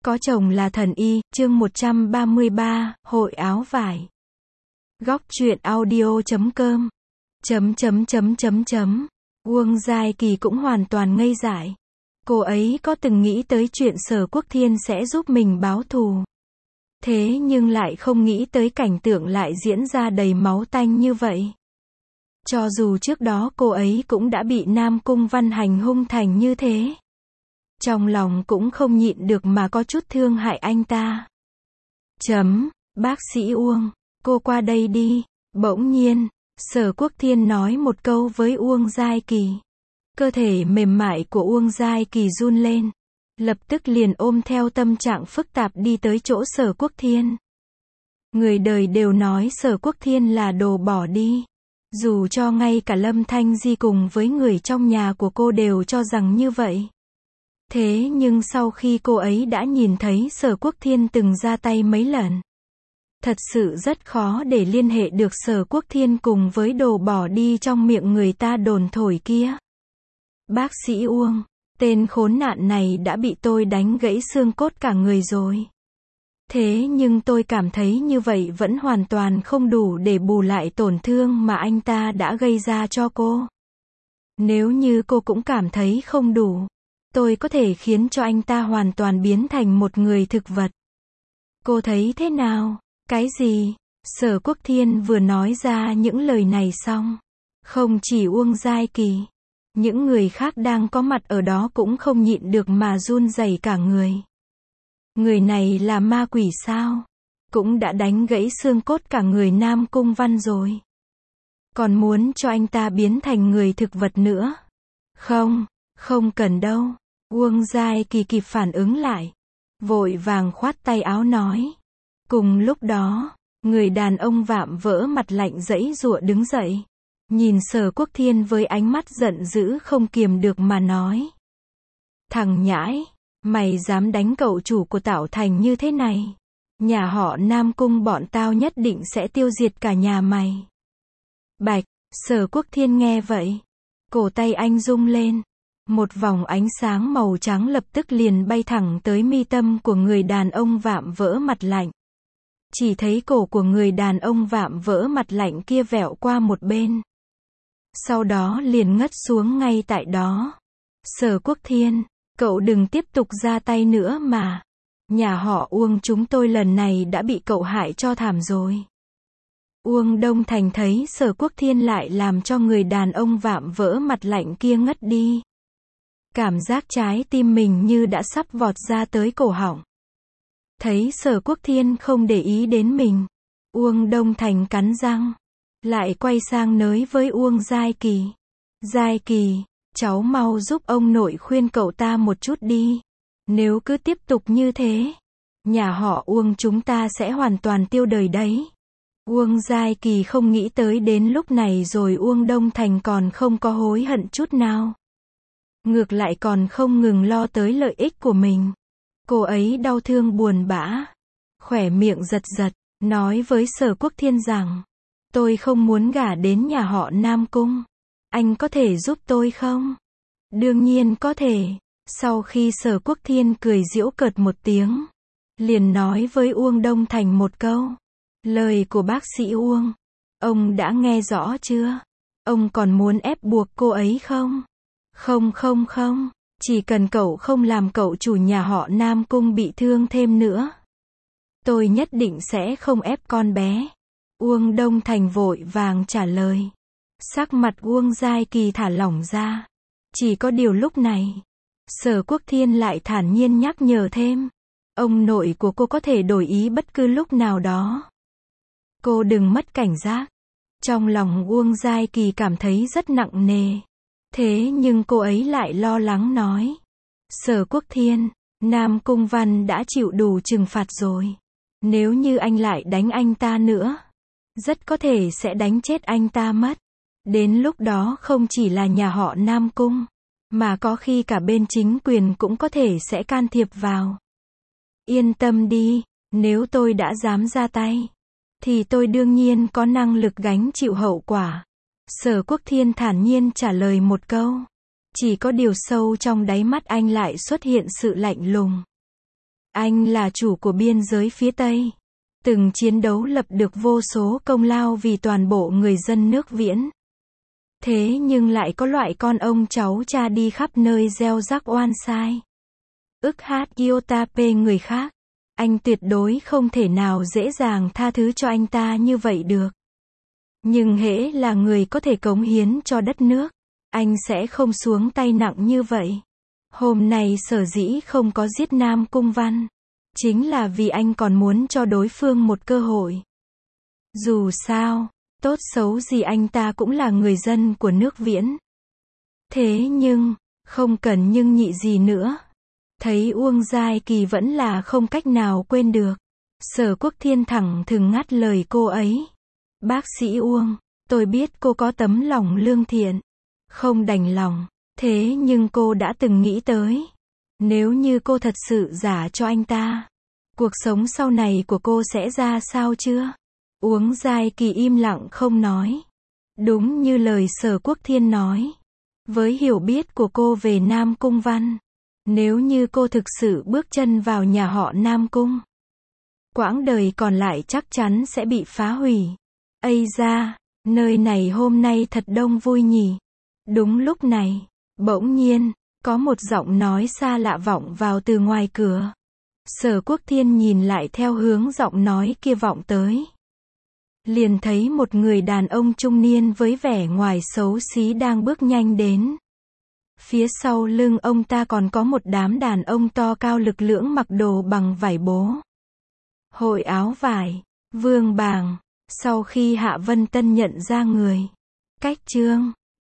Có chồng là thần y, chương 133, hội áo vải. Góc truyện audio.com. Uông Giai Kỳ cũng hoàn toàn ngây dại. Cô ấy có từng nghĩ tới chuyện Sở Quốc Thiên sẽ giúp mình báo thù. Thế nhưng lại không nghĩ tới cảnh tượng lại diễn ra đầy máu tanh như vậy. Cho dù trước đó cô ấy cũng đã bị Nam Cung Văn hành hung thành như thế. Trong lòng cũng không nhịn được mà có chút thương hại anh ta. Bác sĩ Uông, cô qua đây đi. Bỗng nhiên, Sở Quốc Thiên nói một câu với Uông Giai Kỳ. Cơ thể mềm mại của Uông Giai Kỳ run lên. Lập tức liền ôm theo tâm trạng phức tạp đi tới chỗ Sở Quốc Thiên. Người đời đều nói Sở Quốc Thiên là đồ bỏ đi. Dù cho ngay cả Lâm Thanh Di cùng với người trong nhà của cô đều cho rằng như vậy. Thế nhưng sau khi cô ấy đã nhìn thấy Sở Quốc Thiên từng ra tay mấy lần, thật sự rất khó để liên hệ được Sở Quốc Thiên cùng với đồ bỏ đi trong miệng người ta đồn thổi kia. Bác sĩ Uông, tên khốn nạn này đã bị tôi đánh gãy xương cốt cả người rồi. Thế nhưng tôi cảm thấy như vậy vẫn hoàn toàn không đủ để bù lại tổn thương mà anh ta đã gây ra cho cô. Nếu như cô cũng cảm thấy không đủ, tôi có thể khiến cho anh ta hoàn toàn biến thành một người thực vật. Cô thấy thế nào? Cái gì? Sở Quốc Thiên vừa nói ra những lời này xong, không chỉ Uông Giai Kỳ, những người khác đang có mặt ở đó cũng không nhịn được mà run rẩy cả người. Người này là ma quỷ sao? Cũng đã đánh gãy xương cốt cả người Nam Cung Văn rồi. Còn muốn cho anh ta biến thành người thực vật nữa? Không cần đâu. Uông Giai Kỳ kịp phản ứng lại, vội vàng khoát tay áo nói. Cùng lúc đó, người đàn ông vạm vỡ mặt lạnh giãy giụa đứng dậy, nhìn Sở Quốc Thiên với ánh mắt giận dữ không kiềm được mà nói. Thằng nhãi, mày dám đánh cậu chủ của Tạo Thành như thế này, nhà họ Nam Cung bọn tao nhất định sẽ tiêu diệt cả nhà mày. Bạch, Sở Quốc Thiên nghe vậy, cổ tay anh rung lên. Một vòng ánh sáng màu trắng lập tức liền bay thẳng tới mi tâm của người đàn ông vạm vỡ mặt lạnh. Chỉ thấy cổ của người đàn ông vạm vỡ mặt lạnh kia vẹo qua một bên. Sau đó liền ngất xuống ngay tại đó. Sở Quốc Thiên, cậu đừng tiếp tục ra tay nữa mà. Nhà họ Uông chúng tôi lần này đã bị cậu hại cho thảm rồi. Uông Đông Thành thấy Sở Quốc Thiên lại làm cho người đàn ông vạm vỡ mặt lạnh kia ngất đi. Cảm giác trái tim mình như đã sắp vọt ra tới cổ họng. Thấy Sở Quốc Thiên không để ý đến mình, Uông Đông Thành cắn răng, lại quay sang nói với Uông Giai Kỳ. Giai Kỳ, cháu mau giúp ông nội khuyên cậu ta một chút đi. Nếu cứ tiếp tục như thế, nhà họ Uông chúng ta sẽ hoàn toàn tiêu đời đấy. Uông Giai Kỳ không nghĩ tới đến lúc này rồi Uông Đông Thành còn không có hối hận chút nào. Ngược lại còn không ngừng lo tới lợi ích của mình. Cô ấy đau thương buồn bã, khóe miệng giật giật, nói với Sở Quốc Thiên rằng, tôi không muốn gả đến nhà họ Nam Cung. Anh có thể giúp tôi không? Đương nhiên có thể. Sau khi Sở Quốc Thiên cười giễu cợt một tiếng, liền nói với Uông Đông Thành một câu. Lời của bác sĩ Uông, ông đã nghe rõ chưa? Ông còn muốn ép buộc cô ấy không? Không, chỉ cần cậu không làm cậu chủ nhà họ Nam Cung bị thương thêm nữa, tôi nhất định sẽ không ép con bé. Uông Đông Thành vội vàng trả lời. Sắc mặt Uông Giai Kỳ thả lỏng ra. Chỉ có điều lúc này, Sở Quốc Thiên lại thản nhiên nhắc nhở thêm. Ông nội của cô có thể đổi ý bất cứ lúc nào đó. Cô đừng mất cảnh giác. Trong lòng Uông Giai Kỳ cảm thấy rất nặng nề. Thế nhưng cô ấy lại lo lắng nói. Sở Quốc Thiên, Nam Cung Văn đã chịu đủ trừng phạt rồi. Nếu như anh lại đánh anh ta nữa, rất có thể sẽ đánh chết anh ta mất. Đến lúc đó không chỉ là nhà họ Nam Cung, mà có khi cả bên chính quyền cũng có thể sẽ can thiệp vào. Yên tâm đi, nếu tôi đã dám ra tay, thì tôi đương nhiên có năng lực gánh chịu hậu quả. Sở Quốc Thiên thản nhiên trả lời một câu. Chỉ có điều sâu trong đáy mắt anh lại xuất hiện sự lạnh lùng. Anh là chủ của biên giới phía Tây. Từng chiến đấu lập được vô số công lao vì toàn bộ người dân nước Viễn. Thế nhưng lại có loại con ông cháu cha đi khắp nơi gieo rắc oan sai. Ức hát Iotapê người khác. Anh tuyệt đối không thể nào dễ dàng tha thứ cho anh ta như vậy được. Nhưng hễ là người có thể cống hiến cho đất nước, anh sẽ không xuống tay nặng như vậy. Hôm nay sở dĩ không có giết Nam Cung Văn, chính là vì anh còn muốn cho đối phương một cơ hội. Dù sao, tốt xấu gì anh ta cũng là người dân của nước Viễn. Thế nhưng, không cần nhưng nhị gì nữa. Thấy Uông Giai Kỳ vẫn là không cách nào quên được. Sở Quốc Thiên thẳng thừng ngắt lời cô ấy. Bác sĩ Uông, tôi biết cô có tấm lòng lương thiện, không đành lòng. Thế nhưng cô đã từng nghĩ tới, nếu như cô thật sự giả cho anh ta, cuộc sống sau này của cô sẽ ra sao chưa? Uông Giai Kỳ im lặng không nói. Đúng như lời Sở Quốc Thiên nói. Với hiểu biết của cô về Nam Cung Văn, nếu như cô thực sự bước chân vào nhà họ Nam Cung, quãng đời còn lại chắc chắn sẽ bị phá hủy. Ây da, nơi này hôm nay thật đông vui nhỉ. Đúng lúc này, bỗng nhiên, có một giọng nói xa lạ vọng vào từ ngoài cửa. Sở Quốc Thiên nhìn lại theo hướng giọng nói kia vọng tới. Liền thấy một người đàn ông trung niên với vẻ ngoài xấu xí đang bước nhanh đến. Phía sau lưng ông ta còn có một đám đàn ông to cao lực lưỡng mặc đồ bằng vải bố. Hội áo vải, vương bàng. Sau khi Hạ Vân Tân nhận ra người, Cách Trương